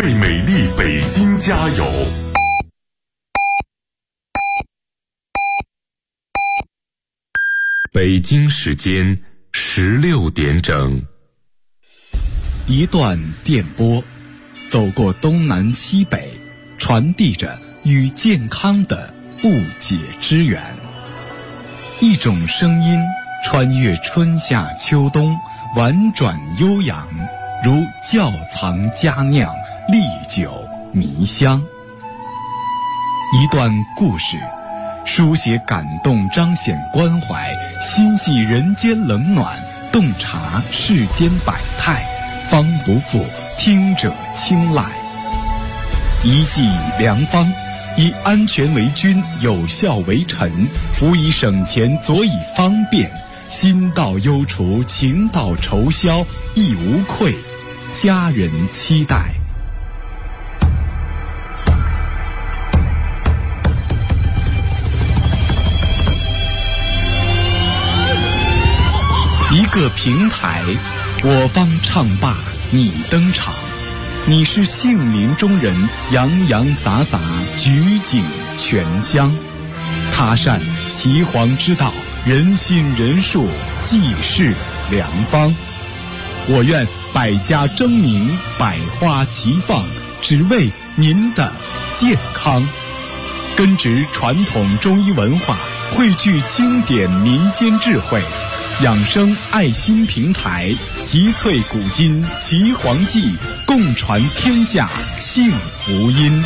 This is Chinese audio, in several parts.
为美丽北京加油！北京时间16点整。 一段电波，走过东南西北，传递着与健康的不解之缘。一种声音穿越春夏秋冬，婉转悠扬，如窖藏佳酿，历久弥香。一段故事，书写感动，彰显关怀，心系人间冷暖，洞察世间百态，方不负听者青睐。一剂良方，以安全为君，有效为臣，辅以省钱，佐以方便，心到忧除，情到愁消，亦无愧，家人期待。一个平台，我方唱罢你登场，你是杏林中人，洋洋洒洒，举景全香。他善岐黄之道，人心人术，济世良方。我愿百家争鸣，百花齐放，只为您的健康。根植传统中医文化，汇聚经典民间智慧，养生爱心平台，集萃古今岐黄记，共传天下幸福音。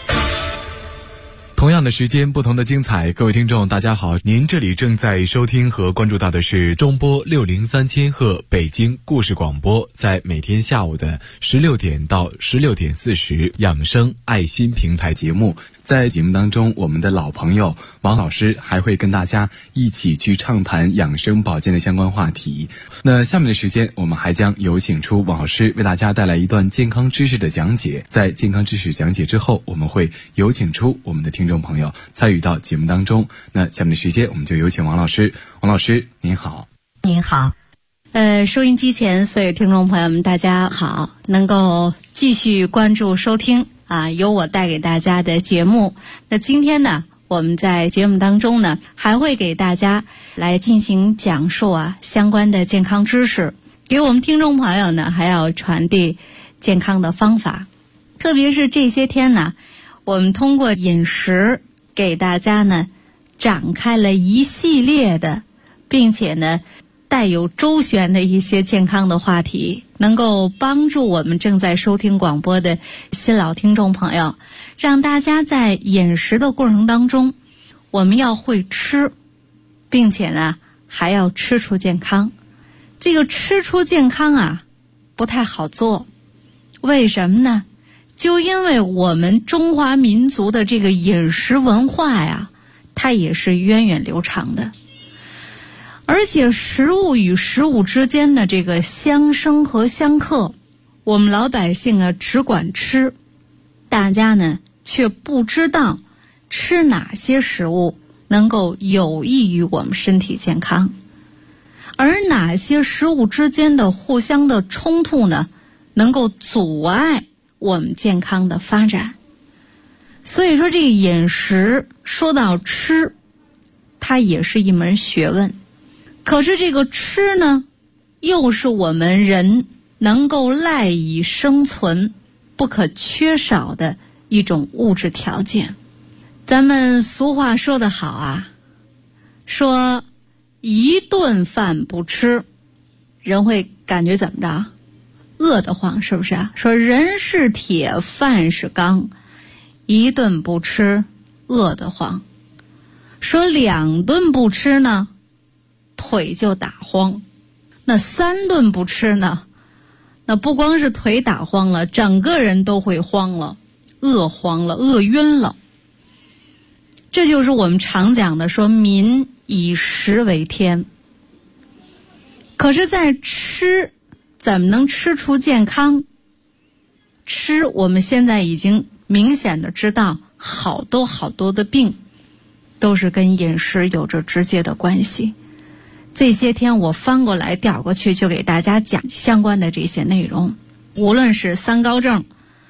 同样的时间，不同的精彩。各位听众大家好，您这里正在收听和关注到的是中波603千赫北京故事广播，在每天下午的16点到16点40养生爱心平台节目。在节目当中，我们的老朋友王老师还会跟大家一起去畅谈养生保健的相关话题。那下面的时间，我们还将有请出王老师为大家带来一段健康知识的讲解。在健康知识讲解之后，我们会有请出我们的听众朋友参与到节目当中。那下面的时间，我们就有请王老师。王老师您好。 您好。收音机前所有听众朋友们大家好，能够继续关注收听由我带给大家的节目。那今天呢，我们在节目当中呢，还会给大家来进行讲述相关的健康知识，给我们听众朋友呢，还要传递健康的方法。特别是这些天呢，我们通过饮食给大家呢展开了一系列的，并且呢带有周旋的一些健康的话题，能够帮助我们正在收听广播的新老听众朋友，让大家在饮食的过程当中，我们要会吃，并且呢还要吃出健康。这个吃出健康不太好做，为什么呢？就因为我们中华民族的这个饮食文化它也是源远流长的。而且食物与食物之间的这个相生和相克，我们老百姓只管吃，大家呢却不知道吃哪些食物能够有益于我们身体健康，而哪些食物之间的互相的冲突呢，能够阻碍我们健康的发展。所以说这个饮食说到吃，它也是一门学问。可是这个吃呢，又是我们人能够赖以生存不可缺少的一种物质条件。咱们俗话说得好说一顿饭不吃，人会感觉怎么着？饿得慌，是不是说人是铁，饭是钢，一顿不吃，饿得慌。说2顿不吃呢，腿就打慌。那3顿不吃呢，那不光是腿打慌了，整个人都会慌了，饿慌了，饿晕了。这就是我们常讲的说民以食为天。可是在吃怎么能吃出健康？吃我们现在已经明显的知道好多的病都是跟饮食有着直接的关系。这些天我翻过来调过去，就给大家讲相关的这些内容。无论是3高症、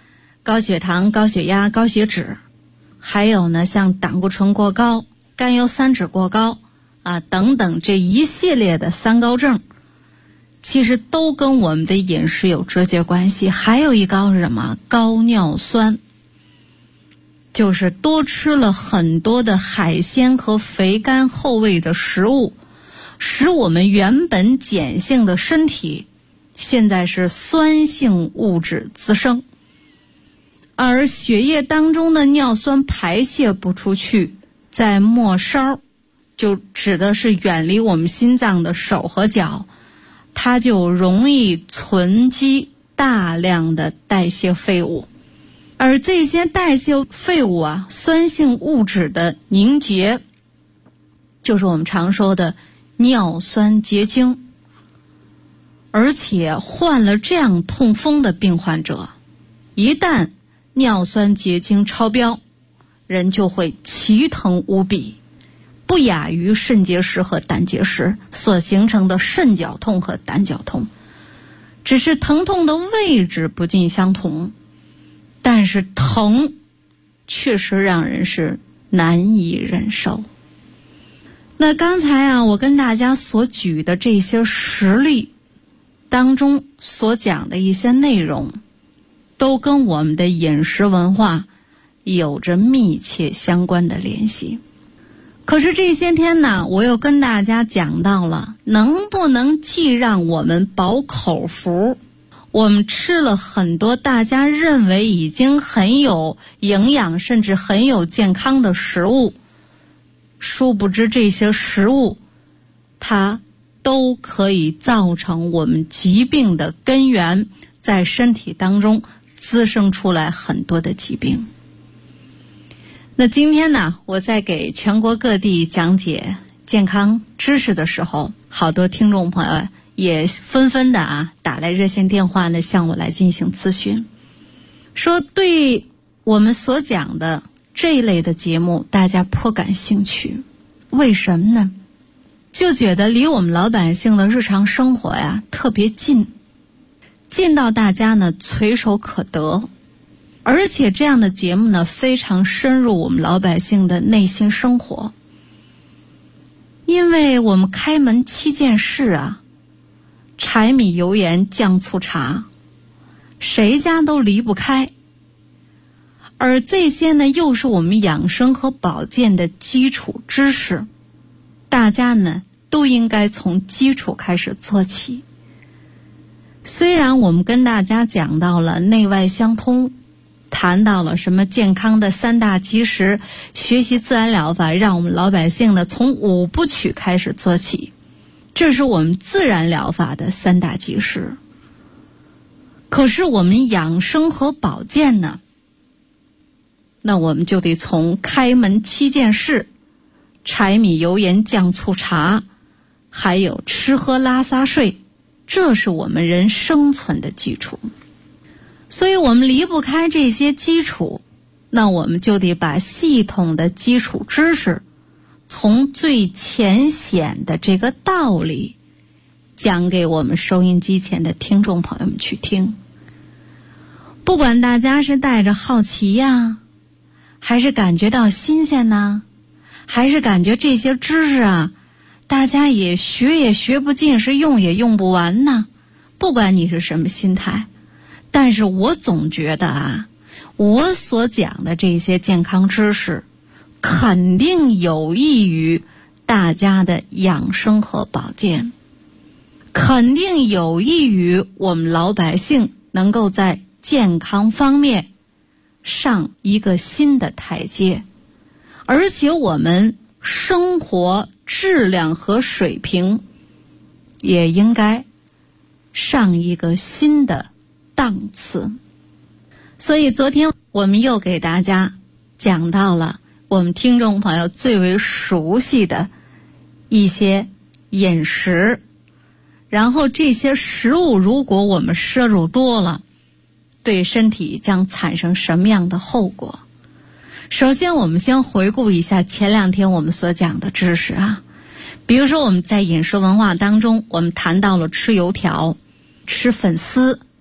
高血糖、高血压、高血脂，还有呢像胆固醇过高、甘油三酯过高等等这一系列的三高症，其实都跟我们的饮食有直接关系。还有一高是什么？高尿酸，就是多吃了很多的海鲜和肥甘厚味的食物，使我们原本碱性的身体现在是酸性物质滋生，而血液当中的尿酸排泄不出去，在末梢，就指的是远离我们心脏的手和脚，它就容易存积大量的代谢废物。而这些代谢废物酸性物质的凝结，就是我们常说的尿酸结晶。而且患了这样痛风的病患者，一旦尿酸结晶超标，人就会奇疼无比，不亚于肾结石和胆结石所形成的肾绞痛和胆绞痛，只是疼痛的位置不尽相同，但是疼确实让人是难以忍受。那刚才我跟大家所举的这些实例当中所讲的一些内容，都跟我们的饮食文化有着密切相关的联系。可是这些天呢，我又跟大家讲到了，能不能既让我们饱口福，我们吃了很多大家认为已经很有营养甚至很有健康的食物，殊不知这些食物它都可以造成我们疾病的根源，在身体当中滋生出来很多的疾病。那今天呢，我在给全国各地讲解健康知识的时候，好多听众朋友也纷纷的打来热线电话呢，向我来进行咨询，说对我们所讲的这一类的节目大家颇感兴趣。为什么呢？就觉得离我们老百姓的日常生活特别近，近到大家呢垂手可得，而且这样的节目呢非常深入我们老百姓的内心生活。因为我们开门7件事柴米油盐酱醋茶，谁家都离不开，而这些呢又是我们养生和保健的基础知识，大家呢都应该从基础开始做起。虽然我们跟大家讲到了内外相通，谈到了什么健康的3大基石，学习自然疗法，让我们老百姓呢从5部曲开始做起，这是我们自然疗法的3大基石。可是我们养生和保健呢，那我们就得从开门7件事，柴米油盐酱醋茶，还有吃喝拉撒睡，这是我们人生存的基础。所以我们离不开这些基础，那我们就得把系统的基础知识，从最浅显的这个道理讲给我们收音机前的听众朋友们去听。不管大家是带着好奇还是感觉到新鲜还是感觉这些知识大家也学不尽，是用也用不完不管你是什么心态，但是我总觉得我所讲的这些健康知识肯定有益于大家的养生和保健，肯定有益于我们老百姓能够在健康方面上一个新的台阶，而且我们生活质量和水平也应该上一个新的档次。所以昨天我们又给大家讲到了我们听众朋友最为熟悉的一些饮食，然后这些食物如果我们摄入多了，对身体将产生什么样的后果。首先我们先回顾一下前2天我们所讲的知识比如说我们在饮食文化当中，我们谈到了吃油条、吃粉丝、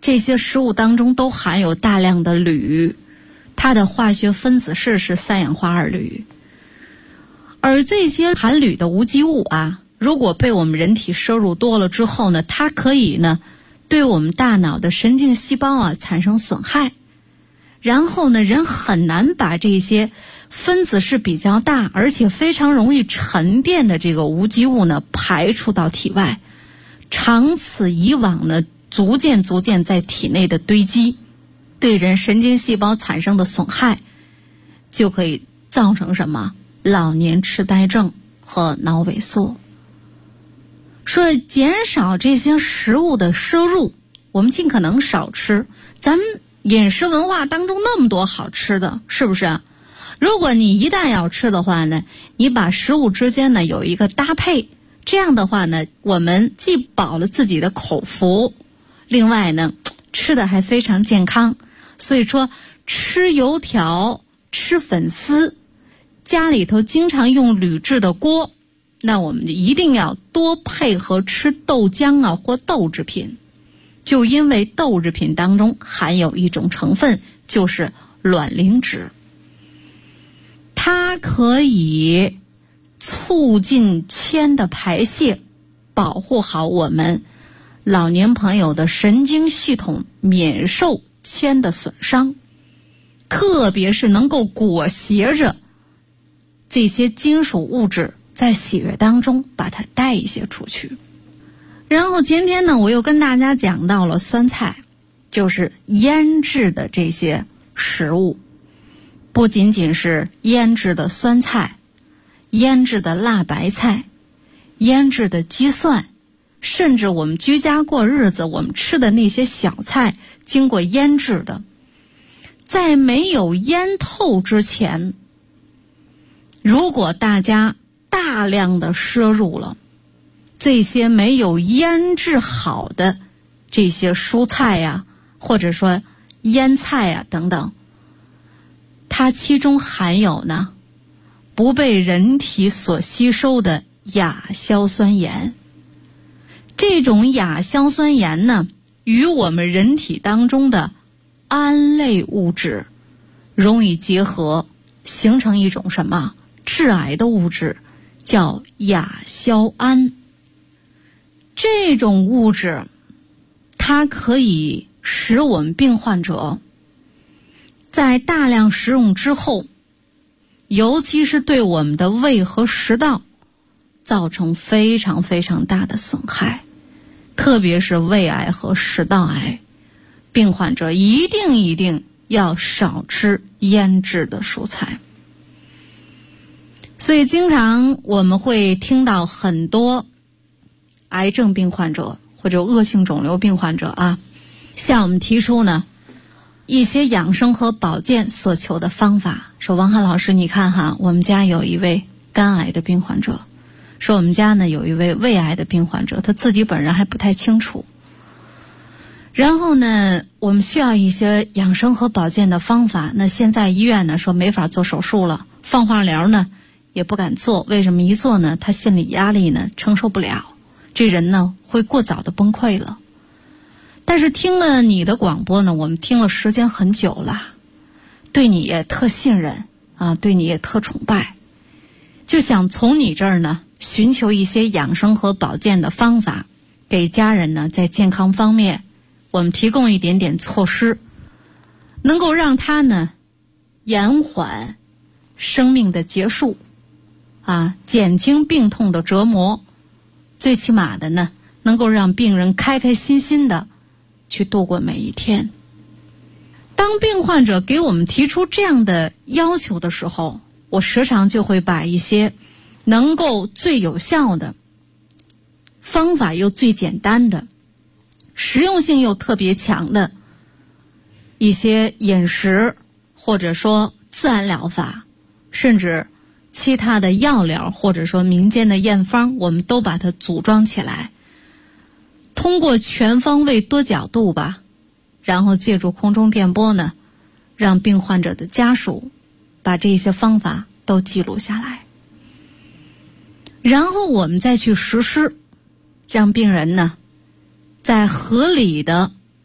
这些食物当中都含有大量的铝，它的化学分子式是3氧化2铝。而这些含铝的无机物啊，如果被我们人体摄入多了之后呢，它可以呢对我们大脑的神经细胞啊产生损害，然后呢人很难把这些分子式比较大而且非常容易沉淀的这个无机物呢排出到体外，长此以往呢逐渐在体内的堆积，对人神经细胞产生的损害就可以造成什么？老年痴呆症和脑萎缩。说减少这些食物的摄入，我们尽可能少吃。咱们饮食文化当中那么多好吃的，是不是？如果你一旦要吃的话呢，你把食物之间呢有一个搭配，这样的话呢，我们既饱了自己的口福，另外呢吃的还非常健康。所以说吃油条、吃粉丝，家里头经常用铝制的锅，那我们就一定要多配合吃豆浆啊或豆制品。就因为豆制品当中含有一种成分，就是卵磷脂，它可以促进铅的排泄，保护好我们老年朋友的神经系统免受铅的损伤，特别是能够裹挟着这些金属物质在血液当中把它代谢出去。然后今天呢，我又跟大家讲到了酸菜，就是腌制的这些食物，不仅仅是腌制的酸菜、腌制的辣白菜、腌制的鸡蒜，甚至我们居家过日子我们吃的那些小菜经过腌制的，在没有腌透之前，如果大家大量的摄入了这些没有腌制好的这些蔬菜呀，或者说腌菜呀等等，它其中含有呢不被人体所吸收的亚硝酸盐。这种亚硝酸盐呢，与我们人体当中的胺类物质容易结合，形成一种什么致癌的物质，叫亚硝胺。这种物质它可以使我们病患者在大量食用之后，尤其是对我们的胃和食道造成非常大的损害，特别是胃癌和食道癌，病患者一定要少吃腌制的蔬菜。所以经常我们会听到很多癌症病患者或者恶性肿瘤病患者啊，向我们提出呢一些养生和保健所求的方法，说王翰老师你看哈，我们家有一位肝癌的病患者，说我们家呢有一位胃癌的病患者，他自己本人还不太清楚，然后呢我们需要一些养生和保健的方法。那现在医院呢说没法做手术了，放化疗呢也不敢做，为什么？一做呢他心理压力呢承受不了，这人呢会过早的崩溃了。但是听了你的广播呢，我们听了时间很久了，对你也特信任啊，对你也特崇拜，就想从你这儿呢寻求一些养生和保健的方法，给家人呢在健康方面我们提供一点点措施，能够让他呢延缓生命的结束啊，减轻病痛的折磨，最起码的呢能够让病人开开心心的去度过每一天。当病患者给我们提出这样的要求的时候，我时常就会把一些能够最有效的方法又最简单的实用性又特别强的一些饮食，或者说自然疗法，甚至其他的药疗，或者说民间的验方，我们都把它组装起来，通过全方位多角度吧，然后借助空中电波呢，让病患者的家属把这些方法都记录下来，然后我们再去实施，让病人呢在合理的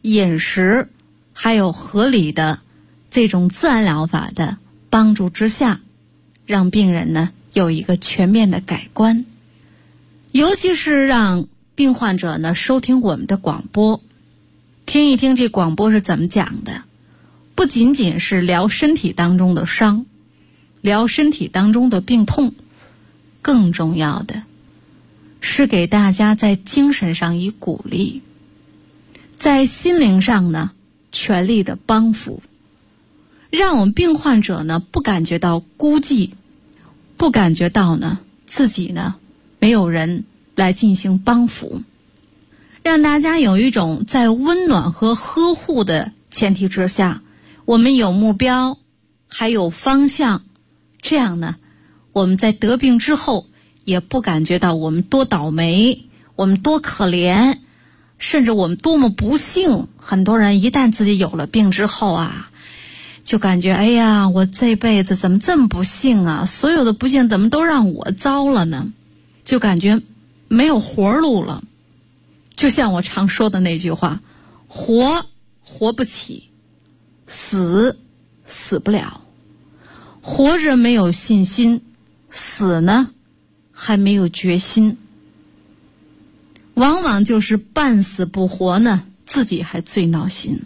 饮食还有合理的这种自然疗法的帮助之下，让病人呢有一个全面的改观。尤其是让病患者呢收听我们的广播，听一听这广播是怎么讲的，不仅仅是聊身体当中的伤，聊身体当中的病痛，更重要的是给大家在精神上以鼓励，在心灵上呢全力的帮扶，让我们病患者呢不感觉到孤寂，不感觉到呢自己呢没有人来进行帮扶，让大家有一种在温暖和呵护的前提之下，我们有目标还有方向，这样呢我们在得病之后也不感觉到我们多倒霉，我们多可怜，甚至我们多么不幸。很多人一旦自己有了病之后啊，就感觉哎呀，我这辈子怎么这么不幸啊，所有的不幸怎么都让我遭了呢，就感觉没有活路了。就像我常说的那句话，活不起，死不了，活着没有信心，死呢还没有决心，往往就是半死不活呢，自己还最闹心。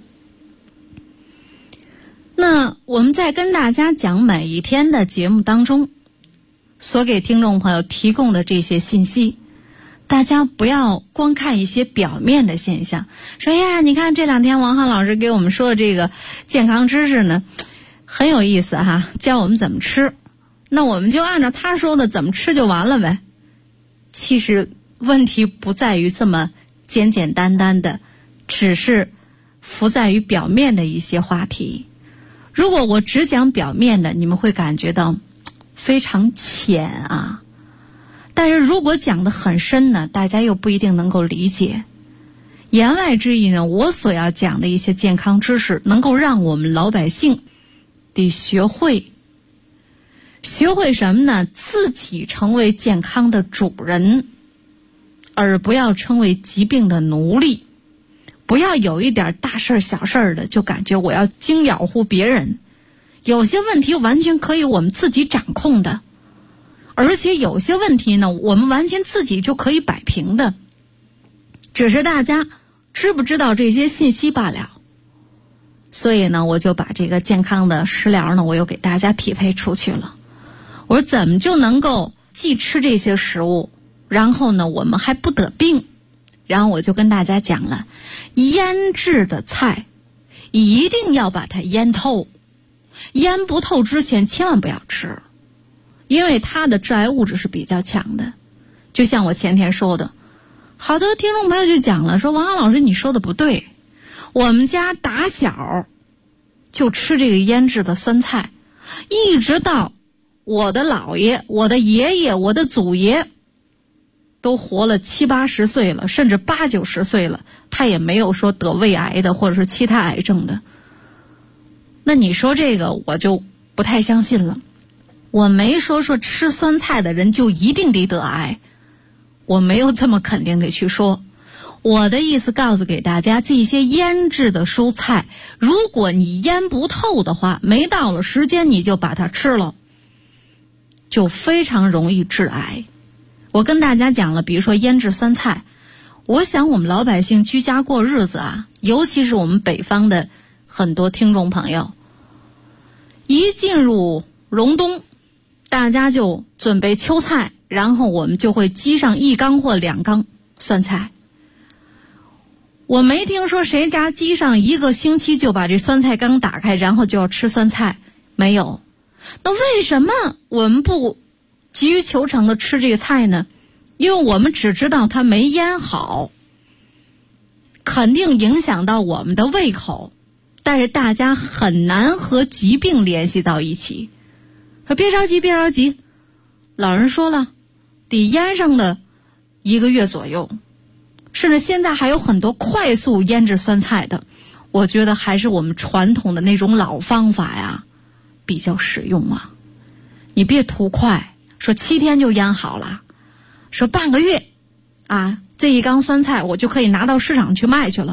那我们在跟大家讲每一天的节目当中所给听众朋友提供的这些信息，大家不要光看一些表面的现象，说呀，你看这2天王浩老师给我们说的这个健康知识呢很有意思哈，教我们怎么吃，那我们就按照他说的怎么吃就完了呗。其实问题不在于这么简简单单的只是浮在于表面的一些话题。如果我只讲表面的，你们会感觉到非常浅啊，但是如果讲得很深呢，大家又不一定能够理解。言外之意呢，我所要讲的一些健康知识能够让我们老百姓得学会什么呢？自己成为健康的主人，而不要成为疾病的奴隶。不要有一点大事小事的就感觉我要惊扰乎别人，有些问题完全可以我们自己掌控的，而且有些问题呢我们完全自己就可以摆平的，只是大家知不知道这些信息罢了。所以呢我就把这个健康的食疗呢我又给大家匹配出去了。我说怎么就能够既吃这些食物，然后呢我们还不得病。然后我就跟大家讲了，腌制的菜一定要把它腌透，腌不透之前千万不要吃，因为它的致癌物质是比较强的。就像我前天说的，好多听众朋友就讲了，说王浩老师你说的不对，我们家打小就吃这个腌制的酸菜，一直到我的姥爷、我的爷爷、我的祖爷都活了70、80岁了，甚至80、90岁了，他也没有说得胃癌的或者是其他癌症的。那你说这个我就不太相信了。我没说吃酸菜的人就一定得得癌，我没有这么肯定的去说。我的意思告诉给大家，这些腌制的蔬菜，如果你腌不透的话，没到了时间你就把它吃了，就非常容易致癌。我跟大家讲了，比如说腌制酸菜，我想我们老百姓居家过日子啊，尤其是我们北方的很多听众朋友，一进入隆冬，大家就准备秋菜，然后我们就会积上1缸或2缸酸菜。我没听说谁家积上1个星期就把这酸菜缸打开，然后就要吃酸菜，没有。那为什么我们不急于求成的吃这个菜呢？因为我们只知道它没腌好，肯定影响到我们的胃口，但是大家很难和疾病联系到一起。别着急别着急，老人说了，得腌上的1个月左右，甚至现在还有很多快速腌制酸菜的。我觉得还是我们传统的那种老方法呀比较实用啊。你别图快，说7天就腌好了，说半个月啊，这1缸酸菜我就可以拿到市场去卖去了。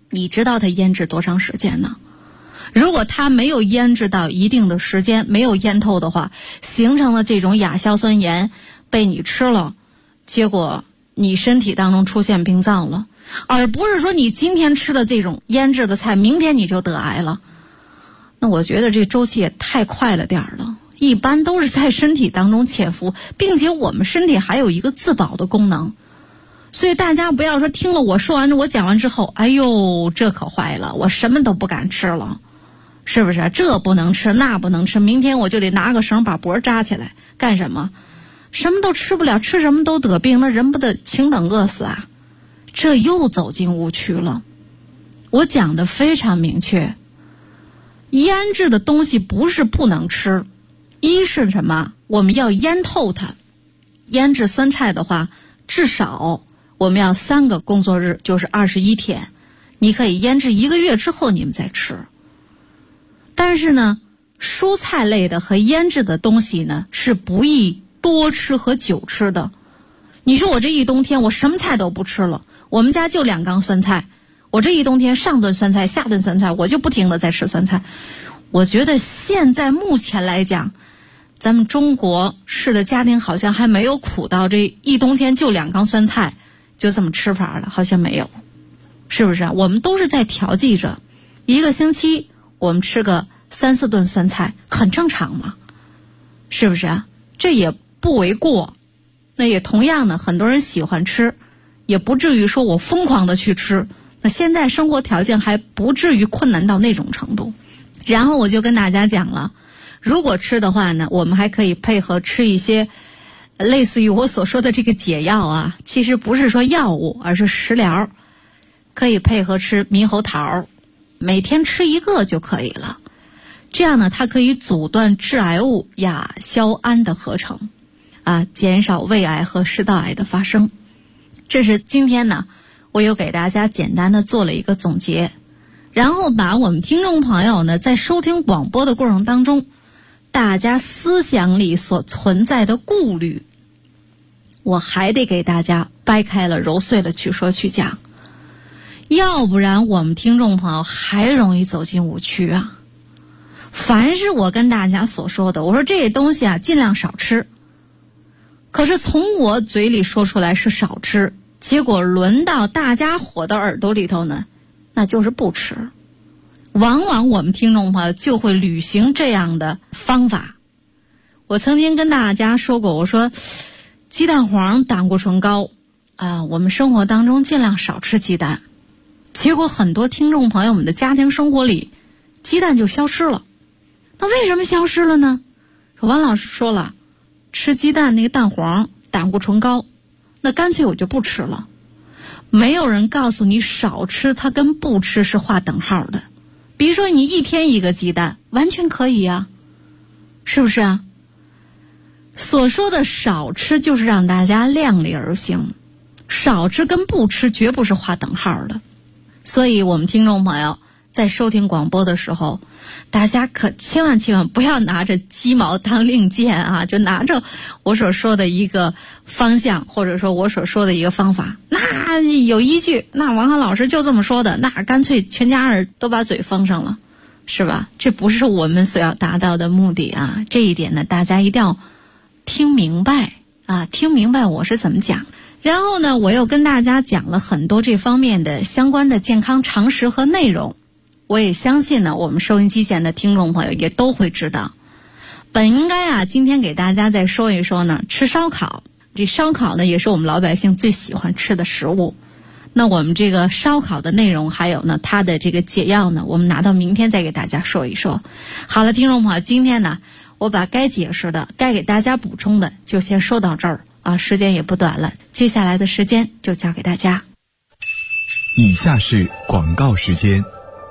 你知道它腌制多长时间呢？如果它没有腌制到一定的时间，没有腌透的话，形成了这种亚硝酸盐被你吃了，结果你身体当中出现病灶了，而不是说你今天吃了这种腌制的菜，明天你就得癌了。那我觉得这周期也太快了点儿了，一般都是在身体当中潜伏，并且我们身体还有一个自保的功能。所以大家不要说听了我说完我讲完之后，哎呦这可坏了，我什么都不敢吃了，是不是？这不能吃那不能吃，明天我就得拿个绳把脖扎起来干什么？什么都吃不了，吃什么都得病，那人不得请等饿死啊？这又走进误区了。我讲的非常明确，腌制的东西不是不能吃，一是什么？我们要腌透它。腌制酸菜的话，至少我们要3个工作日，就是21天，你可以腌制1个月之后你们再吃。但是呢，蔬菜类的和腌制的东西呢，是不宜多吃和久吃的。你说我这一冬天我什么菜都不吃了，我们家就2缸酸菜，我这一冬天上顿酸菜下顿酸菜，我就不停的在吃酸菜。我觉得现在目前来讲，咱们中国式的家庭好像还没有苦到这一冬天就2缸酸菜就这么吃法了，好像没有，是不是？我们都是在调剂着，一个星期我们吃个3、4顿酸菜很正常嘛，是不是啊？这也不为过。那也同样的，很多人喜欢吃，也不至于说我疯狂的去吃，那现在生活条件还不至于困难到那种程度。然后我就跟大家讲了，如果吃的话呢，我们还可以配合吃一些类似于我所说的这个解药啊，其实不是说药物，而是食疗，可以配合吃猕猴桃，每天吃1个就可以了。这样呢，它可以阻断致癌物亚硝胺的合成，减少胃癌和食道癌的发生。这是今天呢，我又给大家简单的做了一个总结，然后把我们听众朋友呢，在收听广播的过程当中，大家思想里所存在的顾虑，我还得给大家掰开了揉碎了去说去讲，要不然我们听众朋友还容易走进误区啊。凡是我跟大家所说的，我说这些东西啊尽量少吃，可是从我嘴里说出来是少吃，结果轮到大家伙的耳朵里头呢，那就是不吃。往往我们听众朋友就会履行这样的方法。我曾经跟大家说过，我说鸡蛋黄胆固醇高我们生活当中尽量少吃鸡蛋，结果很多听众朋友们的家庭生活里鸡蛋就消失了。那为什么消失了呢？王老师说了，吃鸡蛋那个蛋黄胆固醇高，那干脆我就不吃了。没有人告诉你少吃它跟不吃是划等号的。比如说你1天1个鸡蛋完全可以啊，是不是啊？所说的少吃就是让大家量力而行，少吃跟不吃绝不是划等号的。所以我们听众朋友在收听广播的时候，大家可千万不要拿着鸡毛当令箭啊，就拿着我所说的一个方向，或者说我所说的一个方法，那有依据，那王涵老师就这么说的，那干脆全家人都把嘴封上了，是吧？这不是我们所要达到的目的啊。这一点呢，大家一定要听明白啊，听明白我是怎么讲。然后呢，我又跟大家讲了很多这方面的相关的健康常识和内容。我也相信呢，我们收音机前的听众朋友也都会知道。本应该今天给大家再说一说呢，吃烧烤。这烧烤呢，也是我们老百姓最喜欢吃的食物。那我们这个烧烤的内容，还有呢它的这个解药呢，我们拿到明天再给大家说一说。好了，听众朋友，今天呢，我把该解释的、该给大家补充的，就先说到这儿啊，时间也不短了，接下来的时间就交给大家。 以下是广告时间。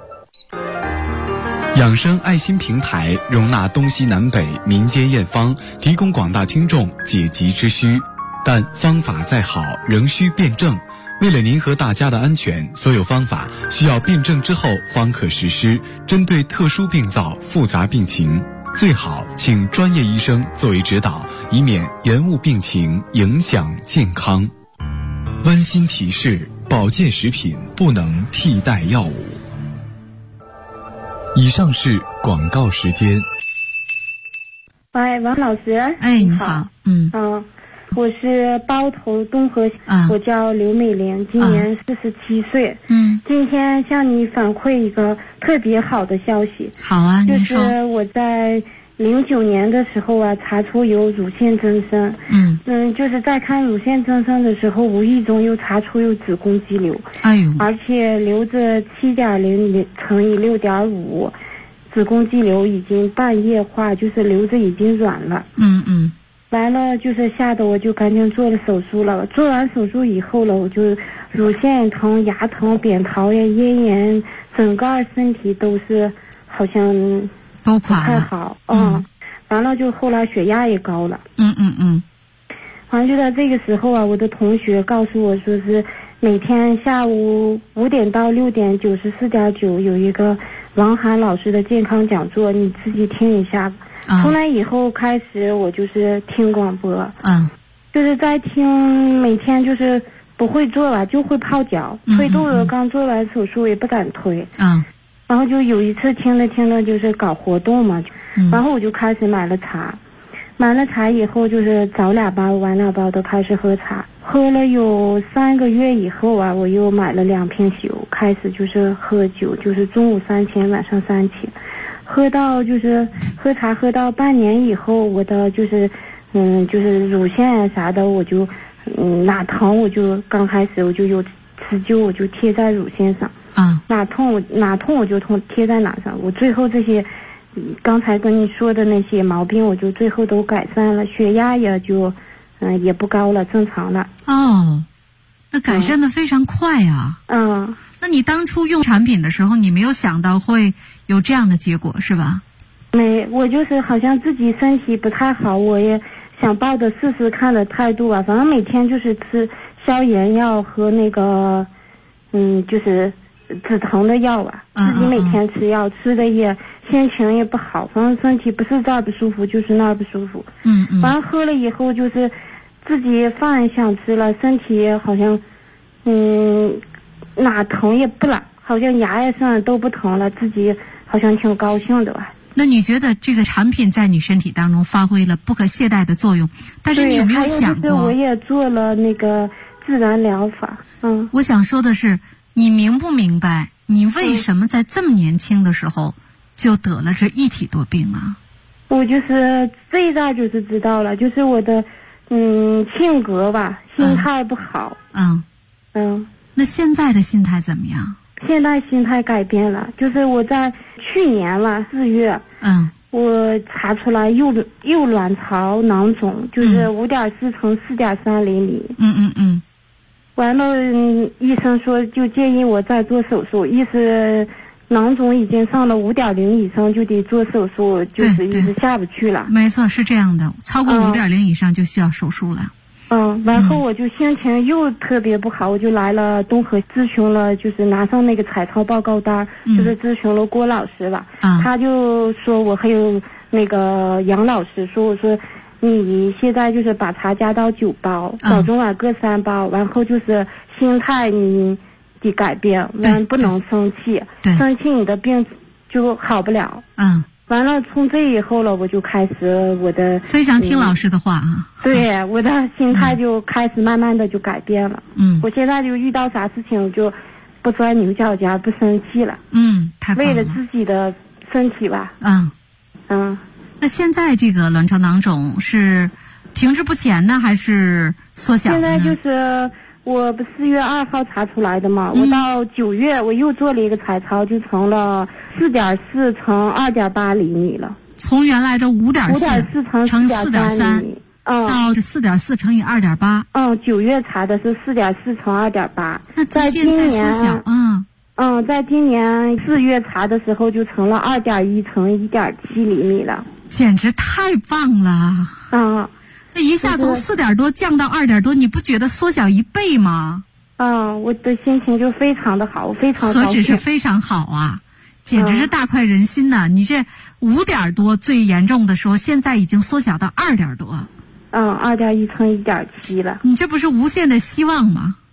养生爱心平台容纳东西南北民间验方，提供广大听众解急之需，但方法再好仍需辩证。为了您和大家的安全，所有方法需要辩证之后方可实施。针对特殊病灶、复杂病情，最好请专业医生作为指导，以免延误病情，影响健康。温馨提示： 保健食品不能替代药物。以上是广告时间。 喂，王老师。 哎，你好。 我是包头东河，我叫刘美玲，今年47岁。今天向你反馈一个特别好的消息。 好啊， 就是我在09年的时候啊，查出有乳腺增生。就是在看乳腺增生的时候，无意中又查出有子宫肌瘤。 哎呦！ 而且瘤子7.0乘以6.5，子宫肌瘤已经半液化，就是瘤子已经软了。完了，就是吓得我就赶紧做了手术了。做完手术以后了，我就乳腺疼、牙疼、扁桃呀、咽炎，整个身体都是好像都垮了， 不太好。完了就后来血压也高了。完了就在这个时候啊，我的同学告诉我说是每天下午5点到6点94.9有一个王涵老师的健康讲座，你自己听一下吧。从那以后开始，我就是听广播，就是在听，每天就是不会做吧，就会泡脚，推肚子，刚做完手术也不敢推，然后就有一次听着就是搞活动嘛，然后我就开始买了茶以后，就是早2包晚2包都开始喝茶，喝了有3个月以后啊，我又买了2瓶酒，开始就是喝酒，就是中午3钱晚上3钱。喝到就是喝茶喝到半年以后，我的就是就是乳腺啊啥的，我就哪疼我就刚开始我就有刺灸，我就贴在乳腺上，哪痛我就贴在哪上。我最后这些刚才跟你说的那些毛病，我就最后都改善了，血压也就也不高了，正常了。 那改善的非常快啊。那你当初用产品的时候，你没有想到会有这样的结果是吧？ 没，我就是好像自己身体不太好，我也想抱着试试看的态度啊，反正每天就是吃消炎药和那个就是止疼的药啊，自己每天吃药，吃的也心情也不好，反正身体不是这儿不舒服就是那儿不舒服。完了喝了以后就是自己饭想吃了，身体好像哪疼也不了，好像牙呀上都不疼了，自己好像挺高兴的吧。 那你觉得这个产品在你身体当中发挥了不可懈怠的作用，但是你有没有想过？ 我也做了那个自然疗法。 我想说的是，你明不明白你为什么在这么年轻的时候就得了这一体多病啊？ 我就是这一代就是知道了，就是我的性格吧，心态不好。 那现在的心态怎么样？ 现在心态改变了，就是我在去年了4月，我查出来右卵巢囊肿，就是5.4乘4.3厘米。完了，医生说就建议我再做手术，意思囊肿已经上了5.0以上就得做手术，就是一直下不去了。 没错，是这样的，超过5.0以上就需要手术了。 然后我就心情又特别不好，我就来了东河咨询了，就是拿上那个彩超报告单，就是咨询了郭老师吧。他就说我还有那个杨老师说，我说你现在就是把茶加到9包，早中晚各3包，然后就是心态你得改变，不能生气，生气你的病就好不了。完了，从这以后了，我就开始我的非常听老师的话啊。 对，我的心态就开始慢慢的就改变了。我现在就遇到啥事情就不钻牛角尖，不生气了。 太棒了。 为了自己的身体吧。 那现在这个卵巢囊肿是停滞不前呢，还是缩小呢？ 现在就是我不4月2号查出来的嘛，我到9月我又做了一个彩超，就成了4.4乘2.8厘米了。 从原来的5.4乘4.3厘米，到4.4乘以2.8。 9月查的是4.4乘2.8。 那逐渐在缩小。 在今年4月查的时候就成了2.1乘1.7厘米了。 简直太棒了。那一下从4点多降到2点多，你不觉得缩小1倍吗？ 我的心情就非常的好，非常高兴。 何止是非常好啊，简直是大快人心呐！你这5点多最严重的时候，现在已经缩小到2点多。 2.1乘1.7了。 你这不是无限的希望吗？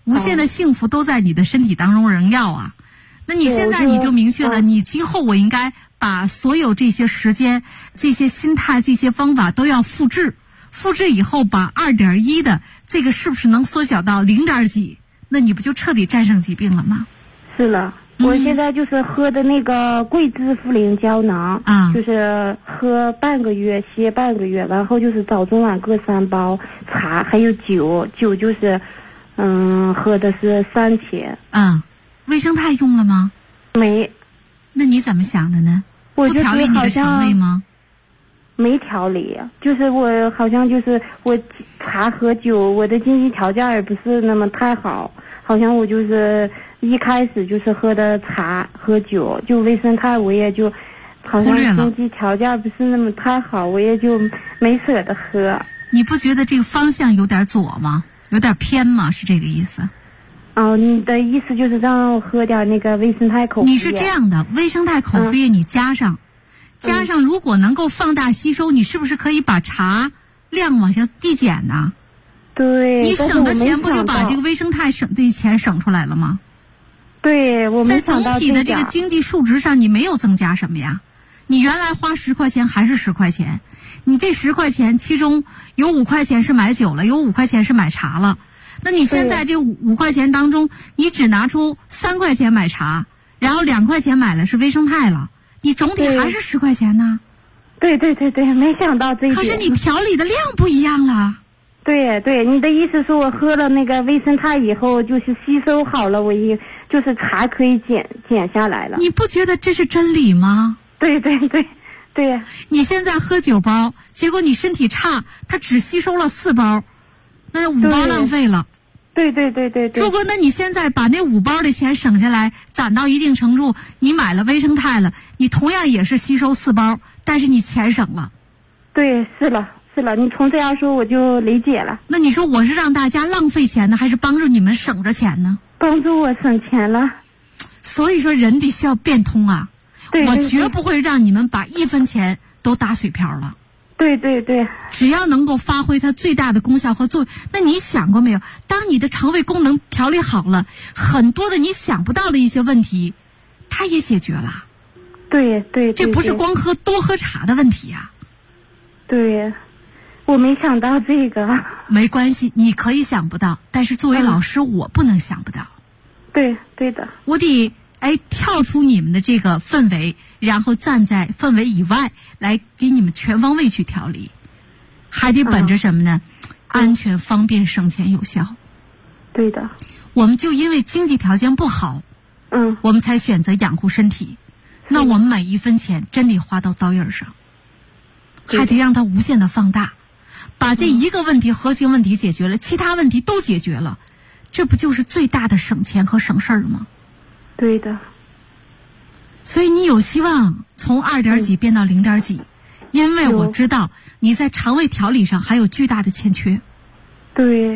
无限的幸福都在你的身体当中荣耀啊。那你现在你就明确了，你今后我应该把所有这些时间、这些心态、这些方法都要复制以后，把2.1的这个是不是能缩小到0点几？那你不就彻底战胜疾病了吗？ 是了，我现在就是喝的那个桂枝茯苓胶囊啊，就是喝半个月，歇半个月，然后就是早中晚各3包茶，还有酒就是喝的是3钱。 维生肽用了吗？ 没。 那你怎么想的呢？ 不调理你的肠胃吗？ 没调理，就是我好像就是我茶和酒，我的经济条件也不是那么太好，好像我就是一开始就是喝的茶和酒，就维生肽我也就好像经济条件不是那么太好，我也就没舍得喝。 你不觉得这个方向有点左吗？有点偏吗？是这个意思？ 你的意思就是让我喝点那个维生肽口服液？ 你是这样的，维生肽口服液你加上，如果能够放大吸收，你是不是可以把茶量往下递减呢？ 对， 你省的钱不就把这个维生肽这钱省出来了吗？ 对，我没想到在总体的这个经济数值上，你没有增加什么呀？你原来花10块钱还是10块钱，你这10块钱其中有5块钱是买酒了，有5块钱是买茶了。那你现在这5块钱当中，你只拿出3块钱买茶，然后2块钱买了是维生肽了，你总体还是10块钱呢？ 对，没想到这一点。 可是你调理的量不一样了。 对，你的意思是我喝了那个维生肽以后，就是吸收好了，就是茶可以减下来了。 你不觉得这是真理吗？ 对。 你现在喝9包，结果你身体差，它只吸收了4包，那5包浪费了。 对。 如果那你现在把那5包的钱省下来，攒到一定程度，你买了维生肽了，你同样也是吸收4包，但是你钱省了。 对，是了，你从这样说我就理解了。 那你说我是让大家浪费钱呢，还是帮助你们省着钱呢？ 帮助我省钱了。 所以说人得需要变通啊。 对， 我绝不会让你们把1分钱都打水漂了。 对。 只要能够发挥它最大的功效和作用，那你想过没有？当你的肠胃功能调理好了，很多的你想不到的一些问题，它也解决了。 对。 这不是光多喝茶的问题呀。 对，我没想到这个。 没关系，你可以想不到，但是作为老师，我不能想不到。 对的。 我得跳出你们的这个氛围，然后站在氛围以外来给你们全方位去调理，还得本着什么呢？安全、方便、省钱、有效。 对的。 我们就因为经济条件不好，我们才选择养护身体。那我们每1分钱真得花到刀刃上，还得让它无限的放大，把这一个问题、核心问题解决了，其他问题都解决了，这不就是最大的省钱和省事儿吗？ 对的。 所以你有希望从2点几变到0点几，因为我知道你在肠胃调理上还有巨大的欠缺。 对。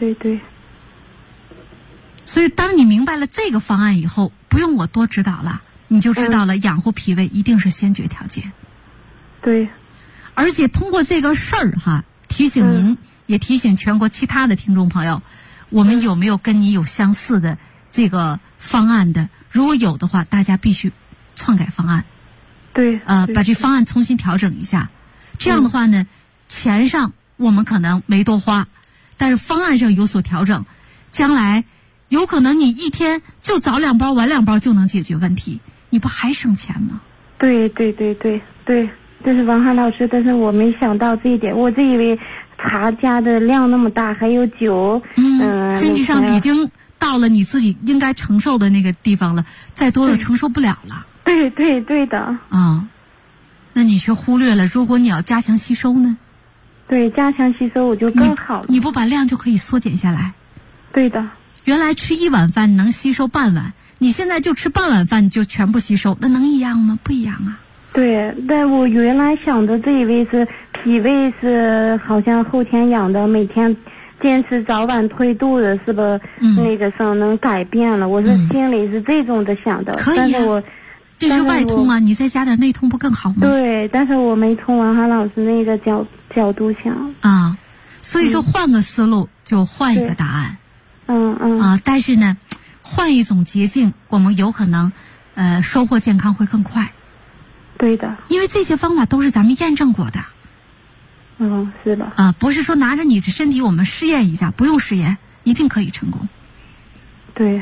所以当你明白了这个方案以后，不用我多指导了，你就知道了养护脾胃一定是先决条件。 对。 而且通过这个事儿提醒您，也提醒全国其他的听众朋友，我们有没有跟你有相似的这个方案的？如果有的话，大家必须篡改方案。 对。 把这方案重新调整一下。这样的话呢，钱上我们可能没多花，但是方案上有所调整，将来有可能你一天就早2包晚2包就能解决问题，你不还省钱吗？ 对。这是王涵老师，但是我没想到这一点，我只以为茶加的量那么大，还有酒， 经济上已经到了你自己应该承受的那个地方了，再多的承受不了了。 对的。 那你却忽略了，如果你要加强吸收呢？ 对，加强吸收我就更好了。 你不把量就可以缩减下来。 对的。 原来吃1碗饭能吸收半碗，你现在就吃半碗饭你就全部吸收，那能一样吗？不一样啊。 对，但我原来想的这一位是脾胃是好像后天养的，每天坚持早晚推肚子，是不是那个时候能改变了？我是心里是这种的想的， 可以但是这是外通啊，你再加点内通不更好吗？ 对，但是我没从王涵老师那个角度想所以说换个思路就换一个答案。 但是呢，换一种捷径，我们有可能收获健康会更快。 对的， 因为这些方法都是咱们验证过的。 是的。 不是说拿着你的身体我们试验一下，不用试验，一定可以成功。 对。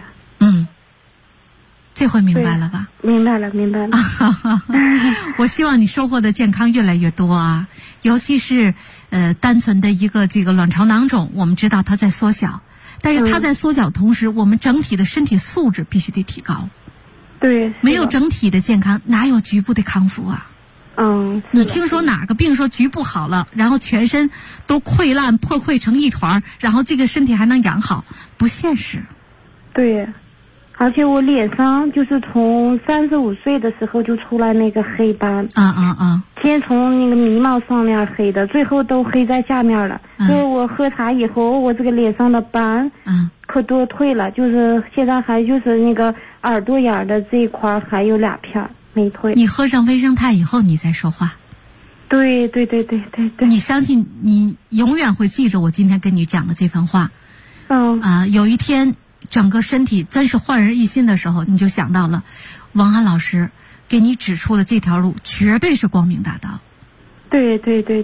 这回明白了吧？ 明白了。 我希望你收获的健康越来越多啊，尤其是单纯的一个这个卵巢囊肿，我们知道它在缩小，但是它在缩小同时，我们整体的身体素质必须得提高。 对， 没有整体的健康，哪有局部的康复啊？你听说哪个病说局部好了，然后全身都溃烂破溃成一团，然后这个身体还能养好？不现实。 对。而且我脸上就是从35岁的时候就出来那个黑斑，先从那个眉毛上面黑的，最后都黑在下面了。就是我喝茶以后，我这个脸上的斑，可多退了，就是现在还就是那个耳朵眼的这一块还有2片没退。你喝上微生态以后，你再说话。 对。 你相信你永远会记着我今天跟你讲的这番话。有一天。整个身体真是焕然一新的时候，你就想到了王涵老师给你指出的这条路绝对是光明大道。 对，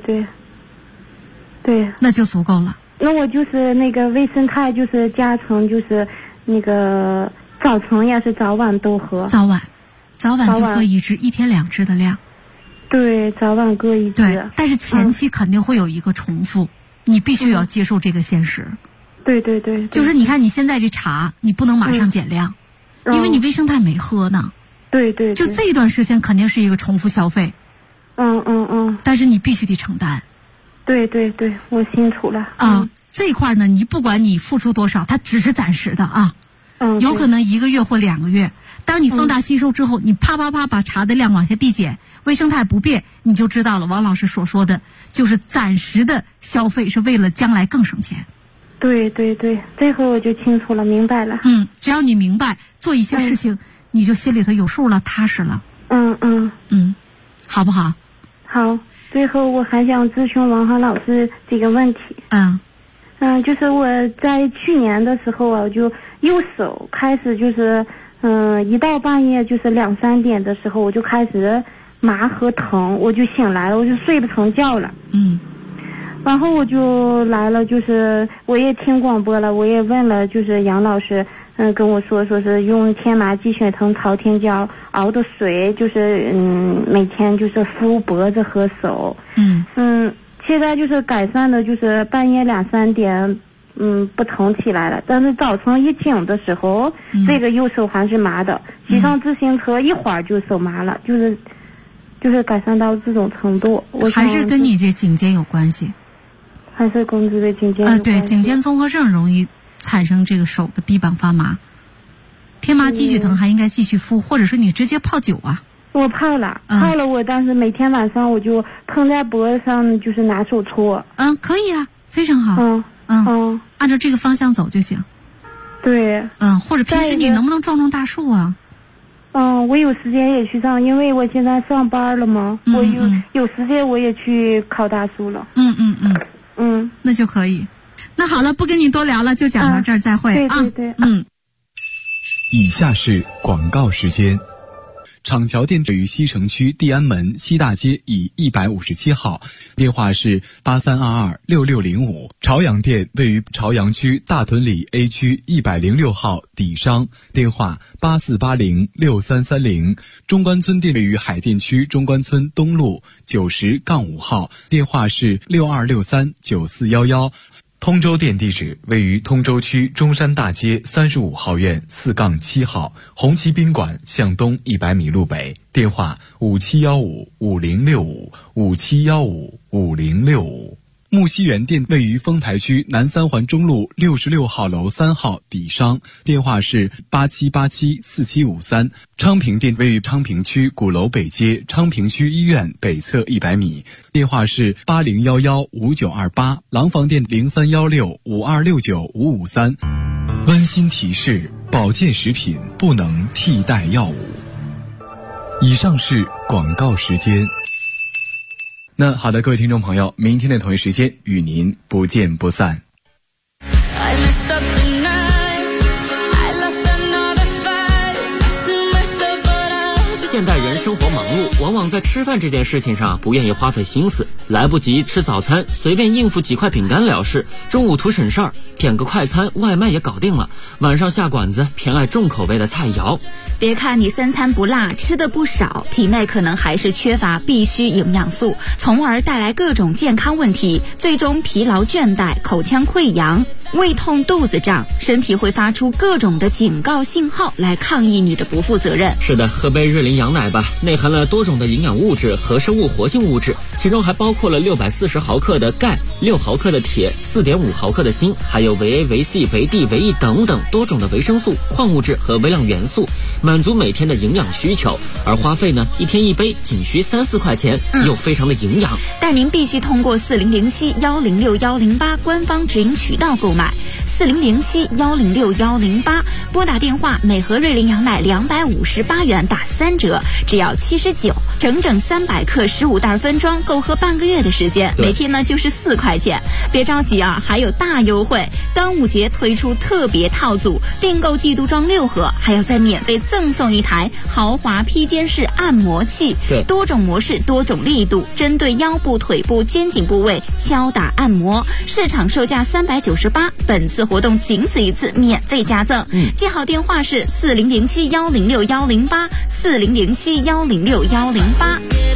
那就足够了。 那我就是那个微生态，就是加成，就是那个早晨也是早晚都喝。 早晚就各1支，1天2支的量。 对，早晚各1支。 对，但是前期肯定会有一个重复，你必须要接受这个现实。 对， 就是你看你现在这茶，你不能马上减量，因为你微生态没喝呢。 对， 就这一段时间肯定是一个重复消费。但是你必须得承担。 对，我清楚了。 这一块呢，你不管你付出多少，它只是暂时的啊。有可能1个月或2个月，当你放大吸收之后，你啪把茶的量往下递减，微生态不变，你就知道了。王老师所说的就是暂时的消费是为了将来更省钱。 对，这回我就清楚了，明白了。 只要你明白，做一些事情，你就心里头有数了，踏实了。好不好？ 好。最后我还想咨询王涵老师这个问题。就是我在去年的时候啊，我就右手开始就是一到半夜就是2、3点的时候，我就开始麻和疼，我就醒来了，我就睡不成觉了。然后我就来了，就是我也听广播了，我也问了，就是杨老师，跟我说是用天麻鸡血藤朝天椒熬的水，就是每天就是敷脖子和手。现在就是改善的，就是半夜2、3点，不疼起来了。但是早晨一醒的时候，这个右手还是麻的，骑上自行车一会儿就手麻了，就是改善到这种程度。我还是跟你这颈肩有关系。 还是跟这个颈肩对，颈肩综合症容易产生这个手的臂膀发麻。天麻鸡血藤还应该继续敷，或者说你直接泡酒啊。 我泡了，但是每天晚上我就碰在脖子上，就是拿手搓。 可以啊，非常好。按照这个方向走就行。 对。 或者平时你能不能种大树啊？ 我有时间也去上，因为我现在上班了嘛，我有时间我也去烤大树了。 那就可以。那好了，不跟你多聊了，就讲到这儿，再会啊。 对。 以下是广告时间。厂桥店位于西城区地安门西大街以157号，电话是83226605。朝阳店位于朝阳区大屯里 A 区106号底商，电话84806330。中关村店位于海淀区中关村东路90-5号，电话是62639411。通州店地址位于通州区中山大街35号院4-7号，红旗宾馆向东100米路北，电话57155065，57155065。木樨园店位于丰台区南三环中路66号楼3号底商，电话是87874753。昌平店位于昌平区鼓楼北街昌平区医院北侧100米，电话是80115928。廊坊店031652695553。温馨提示：保健食品不能替代药物。以上是广告时间。那好的，各位听众朋友，明天的同一时间与您不见不散。I messed up tonight. 现代人生活忙碌，往往在吃饭这件事情上不愿意花费心思，来不及吃早餐，随便应付几块饼干了事，中午图省事儿，点个快餐外卖也搞定了，晚上下馆子偏爱重口味的菜肴。 别看你3餐不落，吃的不少，体内可能还是缺乏必需营养素，从而带来各种健康问题，最终疲劳倦怠、口腔溃疡、胃痛、肚子胀，身体会发出各种的警告信号来抗议你的不负责任。 是的，喝杯瑞麟羊奶吧，内含了多种的营养物质和生物活性物质，其中还包括了640毫克的钙、6毫克的铁、4.5毫克的锌，还有维 A、维 C、维 D、维 E 等等多种的维生素、矿物质和微量元素，满足每天的营养需求。而花费呢，1天1杯仅需3-4块钱，又非常的营养。 但您必须通过4007-106-108官方直营渠道购买，4007-106-108，拨打电话，每盒瑞麟羊奶258元打3折，只要79，整整300克15袋分装，够喝半个月的时间，每天呢就是4块钱。别着急啊，还有大优惠，端午节推出特别套组，订购季度装6盒，还要再免费赠送1台豪华披肩式按摩器，多种模式、多种力度，针对腰部、腿部、肩颈部位敲打按摩，市场售价398，本次活动仅此一次，免费加赠。记好电话是4007-106-108 4007-106-108。